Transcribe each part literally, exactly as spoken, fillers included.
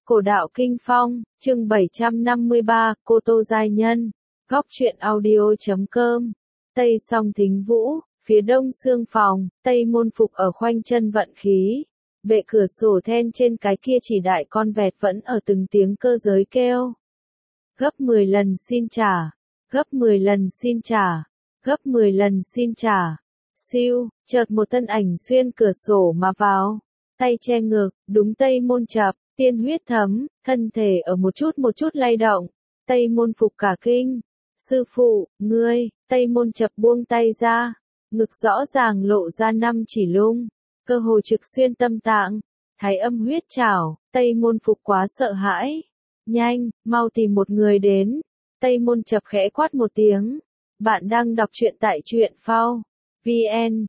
Cổ đạo Kinh Phong, chương bảy trăm năm mươi ba, Cô Tô Giai Nhân, góc truyện audio chấm com, Tây Song Thính Vũ, phía đông xương phòng, Tây Môn Phục ở khoanh chân vận khí. Bệ cửa sổ then trên cái kia chỉ đại con vẹt vẫn ở từng tiếng cơ giới kêu. Gấp mười lần xin trả, gấp mười lần xin trả, gấp mười lần xin trả. Siêu, chợt một thân ảnh xuyên cửa sổ mà vào, tay che ngực, đúng Tây Môn chập, tiên huyết thấm, thân thể ở một chút một chút lay động. Tây Môn Phục cả kinh. Sư phụ, ngươi, Tây Môn chập buông tay ra, ngực rõ ràng lộ ra năm chỉ lung, cơ hồ trực xuyên tâm tạng, thái âm huyết trảo. Tây Môn Phục quá sợ hãi. Nhanh, mau tìm một người đến. Tây Môn chập khẽ quát một tiếng. Bạn đang đọc truyện tại truyện phao. vn,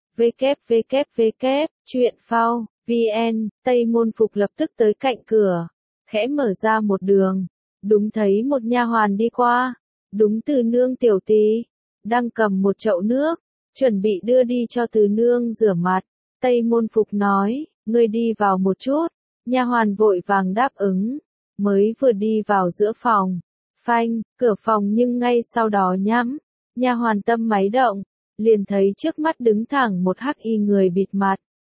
www, truyện phao, vn. Tây Môn Phục lập tức tới cạnh cửa, khẽ mở ra một đường, đúng thấy một nha hoàn đi qua, đúng Từ nương tiểu tí, đang cầm một chậu nước, chuẩn bị đưa đi cho Từ nương rửa mặt. Tây Môn Phục nói, ngươi đi vào một chút. Nha hoàn vội vàng đáp ứng, mới vừa đi vào giữa phòng, phanh, cửa phòng nhưng ngay sau đó nhắm. Nha hoàn tâm máy động, liền thấy trước mắt đứng thẳng một hắc y người bịt mặt.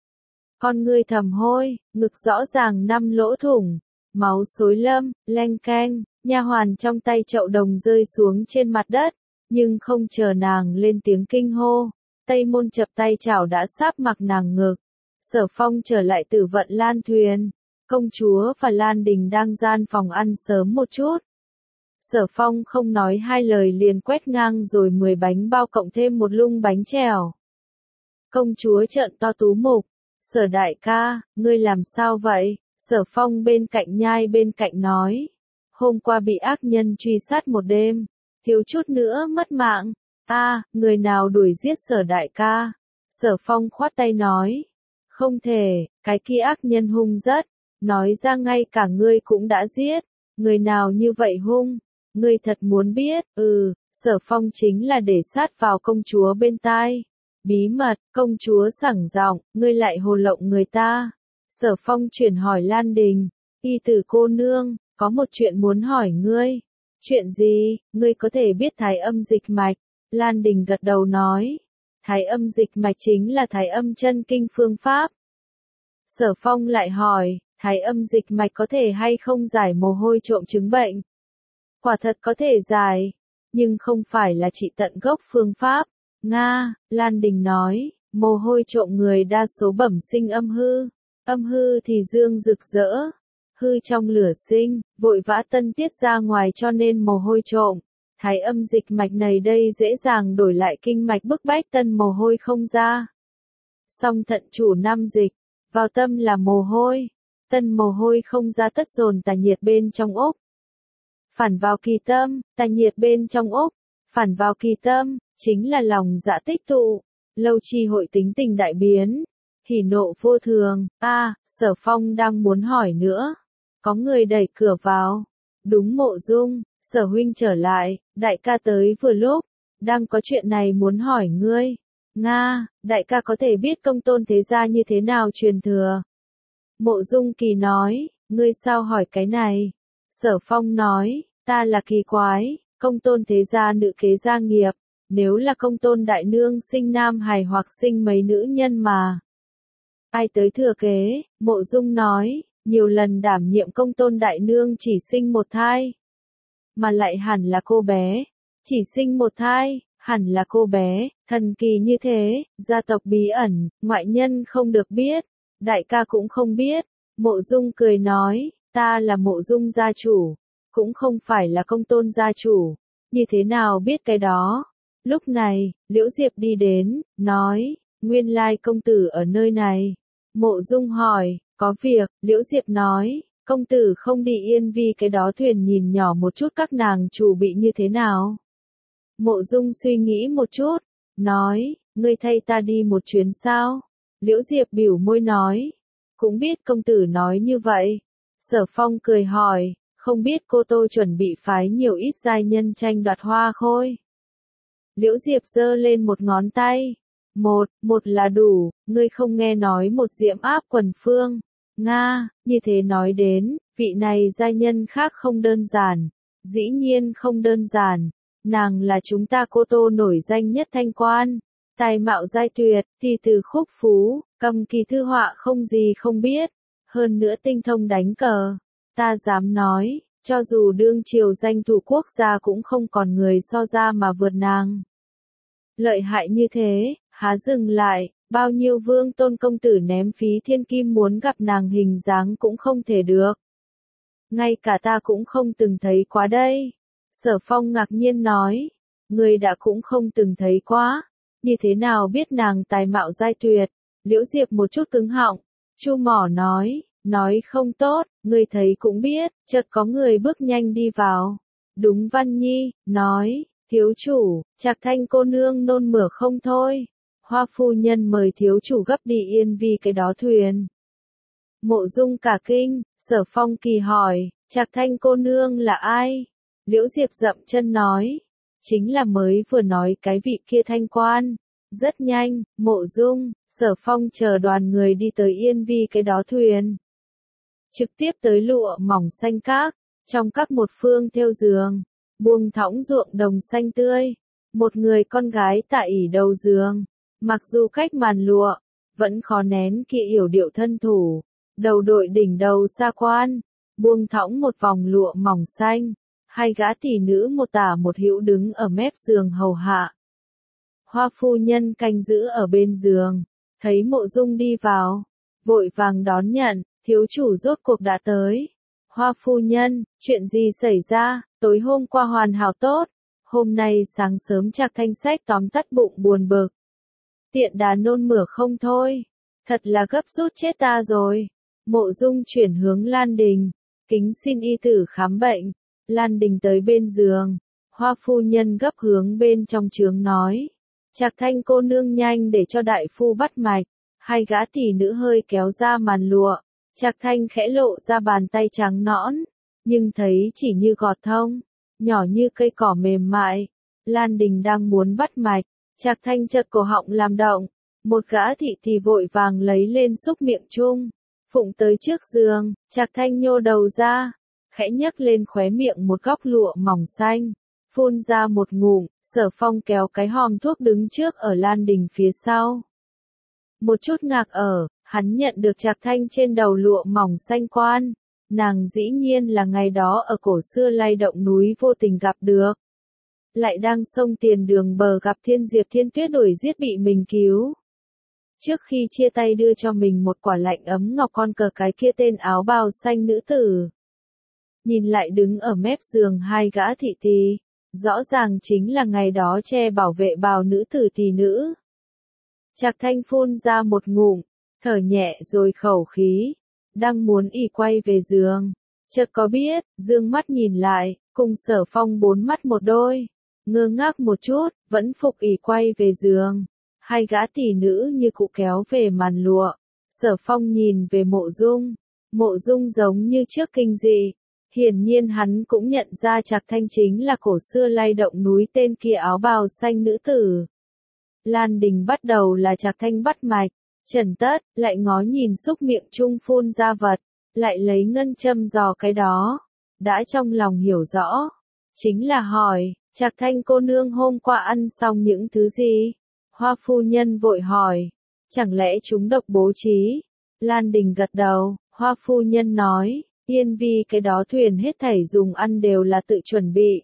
Con ngươi thầm hôi, ngực rõ ràng năm lỗ thủng, máu xối lâm, leng keng. Nha hoàn trong tay chậu đồng rơi xuống trên mặt đất, nhưng không chờ nàng lên tiếng kinh hô, Tây Môn chập tay chảo đã sáp mặc nàng ngực. Sở Phong trở lại Tử Vận Lan thuyền, công chúa và Lan Đình đang gian phòng ăn sớm một chút. Sở Phong không nói hai lời liền quét ngang rồi mười bánh bao cộng thêm một lung bánh trèo. Công chúa trợn to tú mục, Sở đại ca, ngươi làm sao vậy? Sở Phong bên cạnh nhai bên cạnh nói, hôm qua bị ác nhân truy sát một đêm, thiếu chút nữa mất mạng. A, à, người nào đuổi giết Sở đại ca? Sở Phong khoát tay nói, không thể, cái kia ác nhân hung rất, nói ra ngay cả ngươi cũng đã giết, người nào như vậy hung? Ngươi thật muốn biết? Ừ, Sở Phong chính là để sát vào công chúa bên tai. Bí mật, công chúa sảng giọng, ngươi lại hồ lộng người ta. Sở Phong chuyển hỏi Lan Đình, y tử cô nương, có một chuyện muốn hỏi ngươi. Chuyện gì? Ngươi có thể biết thái âm dịch mạch? Lan Đình gật đầu nói, thái âm dịch mạch chính là thái âm chân kinh phương pháp. Sở Phong lại hỏi, thái âm dịch mạch có thể hay không giải mồ hôi trộm chứng bệnh? Quả thật có thể giải, nhưng không phải là trị tận gốc phương pháp. Nga, Lan Đình nói, mồ hôi trộm người đa số bẩm sinh âm hư, âm hư thì dương rực rỡ, hư trong lửa sinh, vội vã tân tiết ra ngoài cho nên mồ hôi trộm. Thái âm dịch mạch này đây dễ dàng đổi lại kinh mạch bức bách tân mồ hôi không ra. Song thận chủ năm dịch, vào tâm là mồ hôi, tân mồ hôi không ra tất dồn tà nhiệt bên trong ốc. Phản vào kỳ tâm, tà nhiệt bên trong ốc, phản vào kỳ tâm, chính là lòng dạ tích tụ, lâu chi hội tính tình đại biến, hỉ nộ vô thường. A, à, Sở Phong đang muốn hỏi nữa, có người đẩy cửa vào, đúng Mộ Dung. Sở huynh trở lại, đại ca tới vừa lúc, đang có chuyện này muốn hỏi ngươi. Nga, đại ca có thể biết công tôn thế gia như thế nào truyền thừa? Mộ Dung Kỳ nói, ngươi sao hỏi cái này? Sở Phong nói, ta là kỳ quái, công tôn thế gia nữ kế gia nghiệp, nếu là công tôn đại nương sinh nam hài hoặc sinh mấy nữ nhân mà. Ai tới thừa kế? Mộ Dung nói, nhiều lần đảm nhiệm công tôn đại nương chỉ sinh một thai. Mà lại hẳn là cô bé, chỉ sinh một thai, hẳn là cô bé, thần kỳ như thế, gia tộc bí ẩn, ngoại nhân không được biết, đại ca cũng không biết. Mộ Dung cười nói, ta là Mộ Dung gia chủ, cũng không phải là công tôn gia chủ, như thế nào biết cái đó. Lúc này, Liễu Diệp đi đến, nói, nguyên lai công tử ở nơi này. Mộ Dung hỏi, có việc? Liễu Diệp nói, công tử không đi Yên Vi cái đó thuyền nhìn nhỏ một chút các nàng chủ bị như thế nào? Mộ Dung suy nghĩ một chút, nói, ngươi thay ta đi một chuyến sao? Liễu Diệp biểu môi nói, cũng biết công tử nói như vậy. Sở Phong cười hỏi, không biết cô Tô chuẩn bị phái nhiều ít giai nhân tranh đoạt hoa khôi? Liễu Diệp giơ lên một ngón tay, một, một là đủ, ngươi không nghe nói một diễm áp quần phương. Nga, như thế nói đến, vị này giai nhân khác không đơn giản, dĩ nhiên không đơn giản, nàng là chúng ta Cô Tô nổi danh nhất thanh quan, tài mạo giai tuyệt, thi từ khúc phú, cầm kỳ thư họa không gì không biết, hơn nữa tinh thông đánh cờ, ta dám nói, cho dù đương triều danh thủ quốc gia cũng không còn người so ra mà vượt nàng. Lợi hại như thế, há dừng lại, bao nhiêu vương tôn công tử ném phí thiên kim muốn gặp nàng hình dáng cũng không thể được. Ngay cả ta cũng không từng thấy quá đây. Sở Phong ngạc nhiên nói, người đã cũng không từng thấy quá, như thế nào biết nàng tài mạo giai tuyệt. Liễu Diệp một chút cứng họng, Chu Mỏ nói, nói không tốt, người thấy cũng biết, chợt có người bước nhanh đi vào. Đúng Văn Nhi, nói, thiếu chủ, Trạc Thanh cô nương nôn mửa không thôi. Hoa phu nhân mời thiếu chủ gấp đi Yên Vi cái đó thuyền. Mộ Dung cả kinh, Sở Phong kỳ hỏi, Trạc Thanh cô nương là ai? Liễu Diệp dậm chân nói, chính là mới vừa nói cái vị kia thanh quan. Rất nhanh, Mộ Dung, Sở Phong chờ đoàn người đi tới Yên Vi cái đó thuyền. Trực tiếp tới lụa mỏng xanh các, trong các một phương thêu giường, buông thõng ruộng đồng xanh tươi. Một người con gái tại ỷ đầu giường, mặc dù cách màn lụa, vẫn khó nén kỵ yểu điệu thân thủ, đầu đội đỉnh đầu sa quan, buông thõng một vòng lụa mỏng xanh, hai gã tỷ nữ một tả một hữu đứng ở mép giường hầu hạ. Hoa phu nhân canh giữ ở bên giường, thấy Mộ Dung đi vào, vội vàng đón nhận, thiếu chủ rốt cuộc đã tới. Hoa phu nhân, chuyện gì xảy ra, tối hôm qua hoàn hảo tốt, hôm nay sáng sớm Trạc Thanh sách tóm tắt bụng buồn bực. Tiện đà nôn mửa không thôi, thật là gấp rút chết ta rồi. Mộ Dung chuyển hướng Lan Đình, kính xin y tử khám bệnh. Lan Đình tới bên giường, Hoa phu nhân gấp hướng bên trong trướng nói, Trạc Thanh cô nương nhanh để cho đại phu bắt mạch. Hai gã tỷ nữ hơi kéo ra màn lụa, Trạc Thanh khẽ lộ ra bàn tay trắng nõn, nhưng thấy chỉ như gọt thông, nhỏ như cây cỏ mềm mại. Lan Đình đang muốn bắt mạch, Trạc Thanh chợt cổ họng làm động, một gã thị thì vội vàng lấy lên xúc miệng chung, phụng tới trước giường. Trạc Thanh nhô đầu ra, khẽ nhấc lên khóe miệng một góc lụa mỏng xanh, phun ra một ngụm. Sở Phong kéo cái hòm thuốc đứng trước ở Lan Đình phía sau. Một chút ngạc ở, hắn nhận được Trạc Thanh trên đầu lụa mỏng xanh quan, nàng dĩ nhiên là ngày đó ở cổ xưa lay động núi vô tình gặp được. Lại đang sông tiền đường bờ gặp Thiên Diệp Thiên Tuyết đuổi giết bị mình cứu. Trước khi chia tay đưa cho mình một quả lạnh ấm ngọc con cờ cái kia tên áo bào xanh nữ tử. Nhìn lại đứng ở mép giường hai gã thị tỳ, rõ ràng chính là ngày đó che bảo vệ bào nữ tử tỷ nữ. Trạc Thanh phun ra một ngụm, thở nhẹ rồi khẩu khí, đang muốn ỉ quay về giường, chợt có biết, dương mắt nhìn lại, cùng Sở Phong bốn mắt một đôi, ngơ ngác một chút, vẫn phục ỉ quay về giường. Hai gã tỷ nữ như cụ kéo về màn lụa, Sở Phong nhìn về Mộ Dung, Mộ Dung giống như trước kinh dị, hiển nhiên hắn cũng nhận ra Trạc Thanh chính là cổ xưa lay động núi tên kia áo bào xanh nữ tử. Lan Đình bắt đầu là Trạc Thanh bắt mạch, trần tất, lại ngó nhìn xúc miệng chung phun ra vật, lại lấy ngân châm dò cái đó, đã trong lòng hiểu rõ, chính là hỏi, Trạc Thanh cô nương hôm qua ăn xong những thứ gì? Hoa phu nhân vội hỏi, chẳng lẽ chúng độc bố trí? Lan Đình gật đầu, Hoa phu nhân nói, Yên Vi cái đó thuyền hết thảy dùng ăn đều là tự chuẩn bị.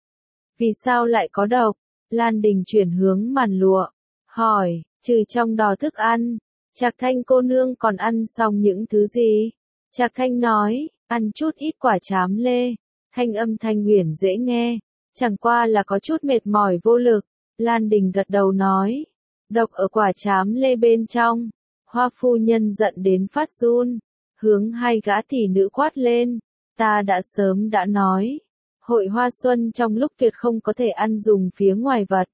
Vì sao lại có độc? Lan Đình chuyển hướng màn lụa, hỏi, trừ trong đò thức ăn, Trạc Thanh cô nương còn ăn xong những thứ gì? Trạc Thanh nói, ăn chút ít quả trám lê, thanh âm thanh huyền dễ nghe, chẳng qua là có chút mệt mỏi vô lực. Lan Đình gật đầu nói, độc ở quả trám lê bên trong. Hoa phu nhân giận đến phát run, hướng hai gã tỷ nữ quát lên, ta đã sớm đã nói, hội hoa xuân trong lúc tuyệt không có thể ăn dùng phía ngoài vật.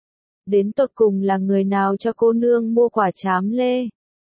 Đến tột cùng là người nào cho cô nương mua quả trám lê?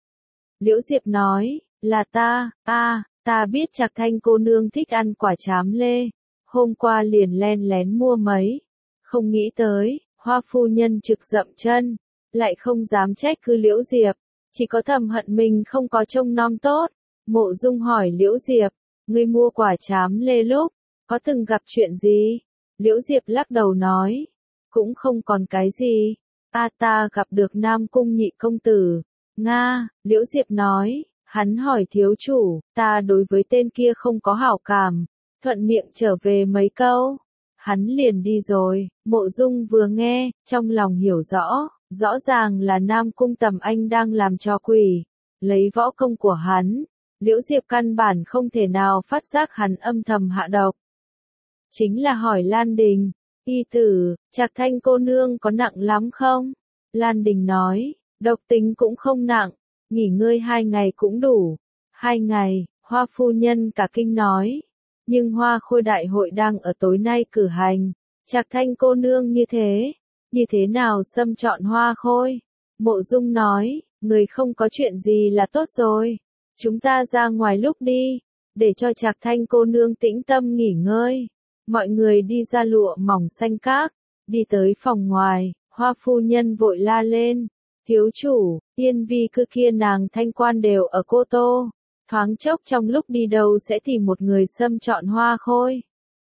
Liễu Diệp nói, là ta, a, à, ta biết Trạc Thanh cô nương thích ăn quả trám lê, hôm qua liền len lén mua mấy, không nghĩ tới, Hoa phu nhân trực dậm chân, lại không dám trách cứ Liễu Diệp, chỉ có thầm hận mình không có trông nom tốt, Mộ Dung hỏi Liễu Diệp, ngươi mua quả trám lê lúc, có từng gặp chuyện gì? Liễu Diệp lắc đầu nói, cũng không còn cái gì. A ta gặp được Nam Cung nhị công tử. Nga, Liễu Diệp nói, hắn hỏi thiếu chủ, ta đối với tên kia không có hảo cảm, thuận miệng trở về mấy câu. Hắn liền đi rồi. Mộ Dung vừa nghe, trong lòng hiểu rõ, rõ ràng là Nam Cung Tầm Anh đang làm trò quỷ, lấy võ công của hắn. Liễu Diệp căn bản không thể nào phát giác hắn âm thầm hạ độc. Chính là hỏi Lan Đình, y tử, Trạc Thanh cô nương có nặng lắm không? Lan Đình nói, độc tính cũng không nặng, nghỉ ngơi hai ngày cũng đủ. Hai ngày, Hoa phu nhân cả kinh nói. Nhưng Hoa Khôi đại hội đang ở tối nay cử hành, Trạc Thanh cô nương như thế, như thế nào xâm chọn Hoa Khôi? Mộ Dung nói, người không có chuyện gì là tốt rồi, chúng ta ra ngoài lúc đi, để cho Trạc Thanh cô nương tĩnh tâm nghỉ ngơi. Mọi người đi ra lụa mỏng xanh các, đi tới phòng ngoài, Hoa phu nhân vội la lên, thiếu chủ, Yên Vi cư kia nàng thanh quan đều ở Cô Tô. Thoáng chốc trong lúc đi đâu sẽ tìm một người xâm chọn Hoa Khôi.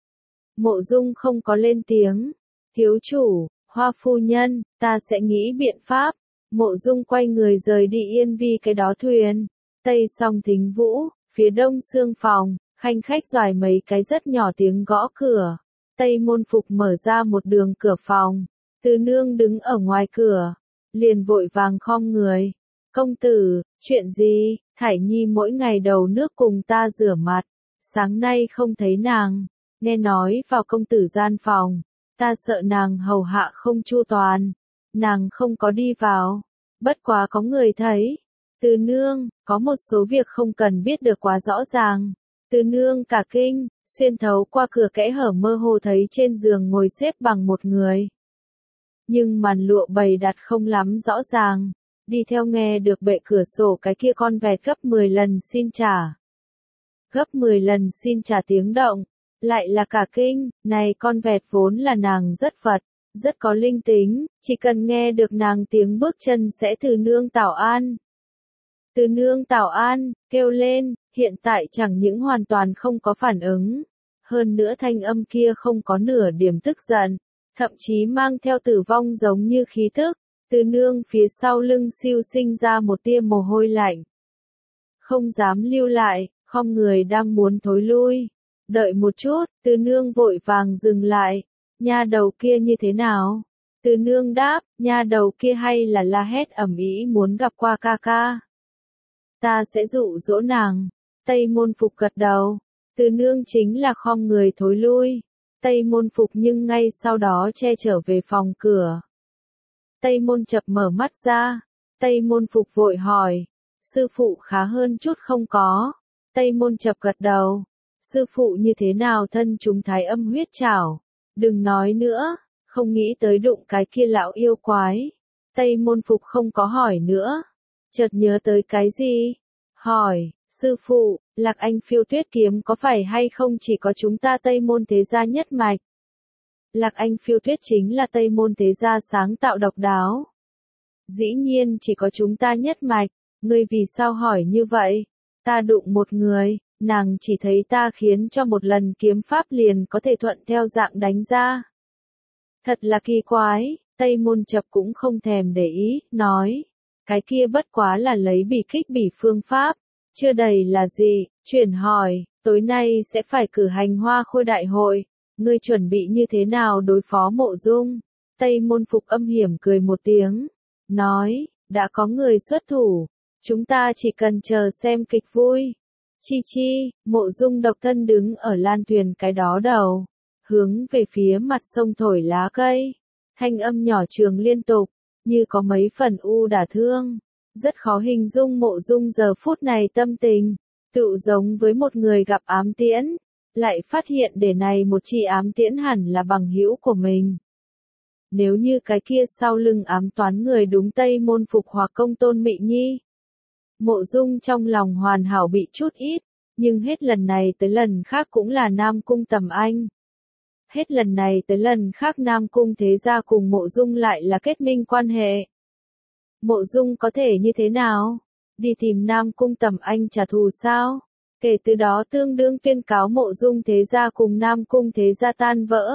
Mộ Dung không có lên tiếng. Thiếu chủ, Hoa phu nhân, ta sẽ nghĩ biện pháp. Mộ Dung quay người rời đi Yên Vi cái đó thuyền. Tây song Thính Vũ, phía đông xương phòng, khanh khách doài mấy cái rất nhỏ tiếng gõ cửa. Tây môn phục mở ra một đường cửa phòng. Từ nương đứng ở ngoài cửa, liền vội vàng khom người. Công tử, chuyện gì? Thải Nhi mỗi ngày đầu nước cùng ta rửa mặt, sáng nay không thấy nàng, nghe nói vào công tử gian phòng, ta sợ nàng hầu hạ không chu toàn, nàng không có đi vào, bất quá có người thấy. Từ nương, có một số việc không cần biết được quá rõ ràng. Từ nương cả kinh, xuyên thấu qua cửa kẽ hở mơ hồ thấy trên giường ngồi xếp bằng một người. Nhưng màn lụa bày đặt không lắm rõ ràng. Đi theo nghe được bệ cửa sổ cái kia con vẹt gấp mười lần xin trả. Gấp mười lần xin trả tiếng động, lại là cả kinh, này con vẹt vốn là nàng rất vật, rất có linh tính, chỉ cần nghe được nàng tiếng bước chân sẽ từ nương tảo an. Từ nương tảo an, kêu lên, hiện tại chẳng những hoàn toàn không có phản ứng, hơn nữa thanh âm kia không có nửa điểm tức giận, thậm chí mang theo tử vong giống như khí tức. Từ nương phía sau lưng siêu sinh ra một tia mồ hôi lạnh. Không dám lưu lại, khom người đang muốn thối lui. Đợi một chút, từ nương vội vàng dừng lại. Nha đầu kia như thế nào? Từ nương đáp, nha đầu kia hay là la hét ầm ĩ muốn gặp qua ca ca. Ta sẽ dụ dỗ nàng. Tây môn phục gật đầu. Từ nương chính là khom người thối lui. Tây môn phục nhưng ngay sau đó che trở về phòng cửa. Tây môn chập mở mắt ra. Tây môn phục vội hỏi. Sư phụ khá hơn chút không có? Tây môn chập gật đầu. Sư phụ như thế nào thân chúng thái âm huyết trảo? Đừng nói nữa, không nghĩ tới đụng cái kia lão yêu quái. Tây môn phục không có hỏi nữa. Chợt nhớ tới cái gì? Hỏi, sư phụ, Lạc Anh phiêu tuyết kiếm có phải hay không chỉ có chúng ta Tây môn thế gia nhất mạch? Lạc Anh phiêu tuyết chính là Tây môn thế gia sáng tạo độc đáo. Dĩ nhiên chỉ có chúng ta nhất mạch, ngươi vì sao hỏi như vậy? Ta đụng một người, nàng chỉ thấy ta khiến cho một lần kiếm pháp liền có thể thuận theo dạng đánh ra. Thật là kỳ quái, Tây môn chập cũng không thèm để ý, nói. Cái kia bất quá là lấy bỉ kích bỉ phương pháp, chưa đầy là gì, chuyển hỏi, tối nay sẽ phải cử hành Hoa Khôi đại hội, ngươi chuẩn bị như thế nào đối phó Mộ Dung? Tây môn phục âm hiểm cười một tiếng, nói, đã có người xuất thủ, chúng ta chỉ cần chờ xem kịch vui. Chi chi, Mộ Dung độc thân đứng ở lan thuyền cái đó đầu, hướng về phía mặt sông thổi lá cây, thanh âm nhỏ trường liên tục, như có mấy phần u đả thương, rất khó hình dung Mộ Dung giờ phút này tâm tình, tự giống với một người gặp ám tiễn, lại phát hiện để này một chi ám tiễn hẳn là bằng hữu của mình. Nếu như cái kia sau lưng ám toán người đúng Tây môn phục hoặc Công Tôn Mị Nhi, Mộ Dung trong lòng hoàn hảo bị chút ít, nhưng hết lần này tới lần khác cũng là Nam Cung Tầm Anh. Hết lần này tới lần khác Nam Cung thế gia cùng Mộ Dung lại là kết minh quan hệ. Mộ Dung có thể như thế nào? đi tìm Nam Cung Tầm Anh trả thù sao? Kể từ đó tương đương tuyên cáo Mộ Dung thế gia cùng Nam Cung thế gia tan vỡ.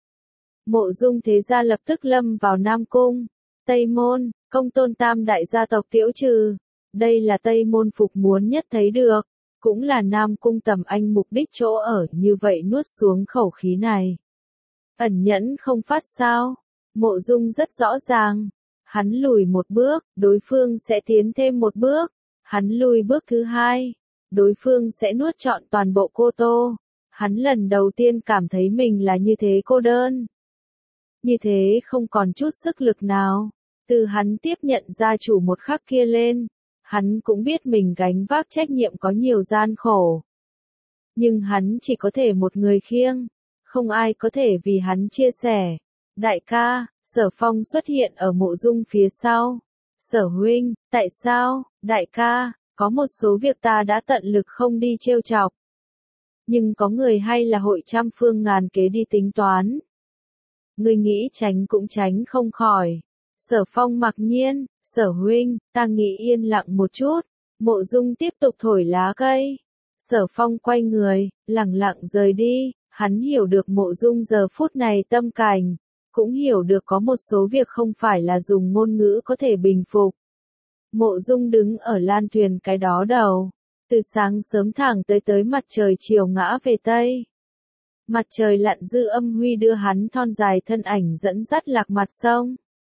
Mộ Dung thế gia lập tức lâm vào Nam Cung, Tây Môn, Công Tôn tam đại gia tộc tiễu trừ. Đây là Tây Môn Phục muốn nhất thấy được, cũng là Nam Cung Tầm Anh mục đích chỗ ở, như vậy nuốt xuống khẩu khí này. Ẩn nhẫn không phát sao? Mộ Dung rất rõ ràng. Hắn lùi một bước, đối phương sẽ tiến thêm một bước. Hắn lùi bước thứ hai, đối phương sẽ nuốt trọn toàn bộ Cô Tô. Hắn lần đầu tiên cảm thấy mình là như thế cô đơn. Như thế không còn chút sức lực nào. Từ hắn tiếp nhận gia chủ một khắc kia lên, hắn cũng biết mình gánh vác trách nhiệm có nhiều gian khổ. Nhưng hắn chỉ có thể một người khiêng, không ai có thể vì hắn chia sẻ. Đại ca, Sở Phong xuất hiện ở Mộ Dung phía sau. Sở huynh, tại sao? Đại ca, có một số việc ta đã tận lực không đi trêu chọc. Nhưng có người hay là hội trăm phương ngàn kế đi tính toán. Ngươi nghĩ tránh cũng tránh không khỏi. Sở Phong mặc nhiên, Sở huynh, ta nghĩ yên lặng một chút. Mộ Dung tiếp tục thổi lá cây. Sở Phong quay người, lẳng lặng rời đi. Hắn hiểu được Mộ Dung giờ phút này tâm cảnh, cũng hiểu được có một số việc không phải là dùng ngôn ngữ có thể bình phục. Mộ Dung đứng ở lan thuyền cái đó đầu, từ sáng sớm thẳng tới tới mặt trời chiều ngã về Tây. Mặt trời lặn dư âm huy đưa hắn thon dài thân ảnh dẫn dắt lạc mặt sông.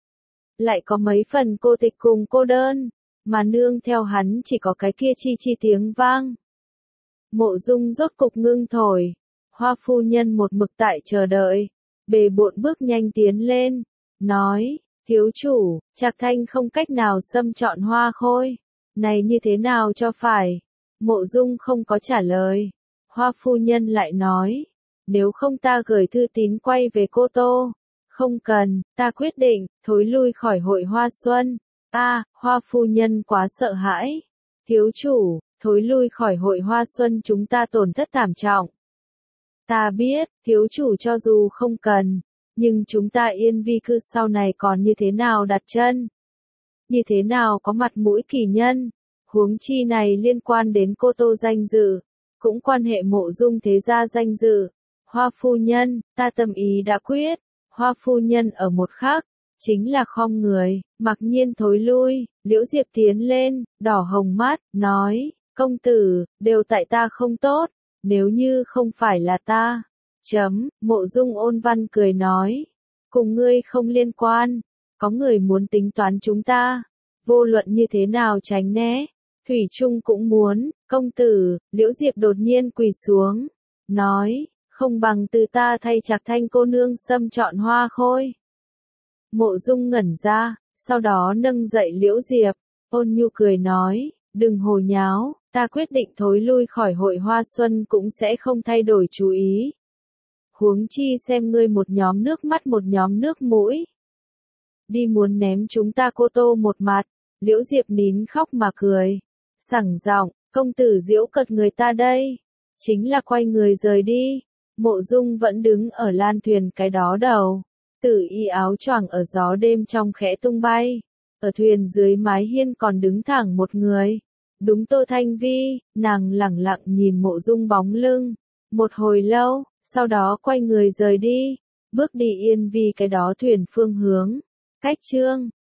Lại có mấy phần cô tịch cùng cô đơn, mà nương theo hắn chỉ có cái kia chi chi tiếng vang. Mộ Dung rốt cục ngưng thổi, Hoa phu nhân một mực tại chờ đợi, bề bộn bước nhanh tiến lên, nói, thiếu chủ, Trạc Thanh không cách nào xâm chọn Hoa Khôi, này như thế nào cho phải? Mộ Dung không có trả lời, Hoa phu nhân lại nói, nếu không ta gửi thư tín quay về Cô Tô. Không cần, ta quyết định, thối lui khỏi hội Hoa Xuân. A, à, Hoa phu nhân quá sợ hãi. Thiếu chủ, thối lui khỏi hội Hoa Xuân chúng ta tổn thất thảm trọng. Ta biết, thiếu chủ cho dù không cần, nhưng chúng ta yên vi cư sau này còn như thế nào đặt chân? Như thế nào có mặt mũi kỳ nhân? Huống chi này liên quan đến Cô Tô danh dự, cũng quan hệ Mộ Dung thế gia danh dự. Hoa phu nhân, ta tâm ý đã quyết. Hoa phu nhân ở một khắc, chính là khom người, mặc nhiên thối lui. Liễu Diệp tiến lên, đỏ hồng mắt, nói, công tử, đều tại ta không tốt, nếu như không phải là ta. Chấm, Mộ Dung ôn văn cười nói, cùng ngươi không liên quan, có người muốn tính toán chúng ta, vô luận như thế nào tránh né, Thủy Trung cũng muốn, công tử. Liễu Diệp đột nhiên quỳ xuống, nói, không bằng từ ta thay Trạc Thanh cô nương xâm chọn Hoa Khôi. Mộ Dung ngẩn ra, sau đó nâng dậy Liễu Diệp, ôn nhu cười nói, đừng hồ nháo, ta quyết định thối lui khỏi hội Hoa Xuân cũng sẽ không thay đổi chú ý. Huống chi xem ngươi một nhóm nước mắt một nhóm nước mũi. Đi muốn ném chúng ta Cô Tô một mặt. Liễu Diệp nín khóc mà cười, sảng giọng, công tử giễu cợt người ta đây. Chính là quay người rời đi. Mộ Dung vẫn đứng ở lan thuyền cái đó đầu, tử y áo choàng ở gió đêm trong khẽ tung bay. Ở thuyền dưới mái hiên còn đứng thẳng một người, đúng Tô Thanh Vi. Nàng lẳng lặng nhìn Mộ Dung bóng lưng, một hồi lâu, sau đó quay người rời đi, bước đi yên vi cái đó thuyền phương hướng. Cách chương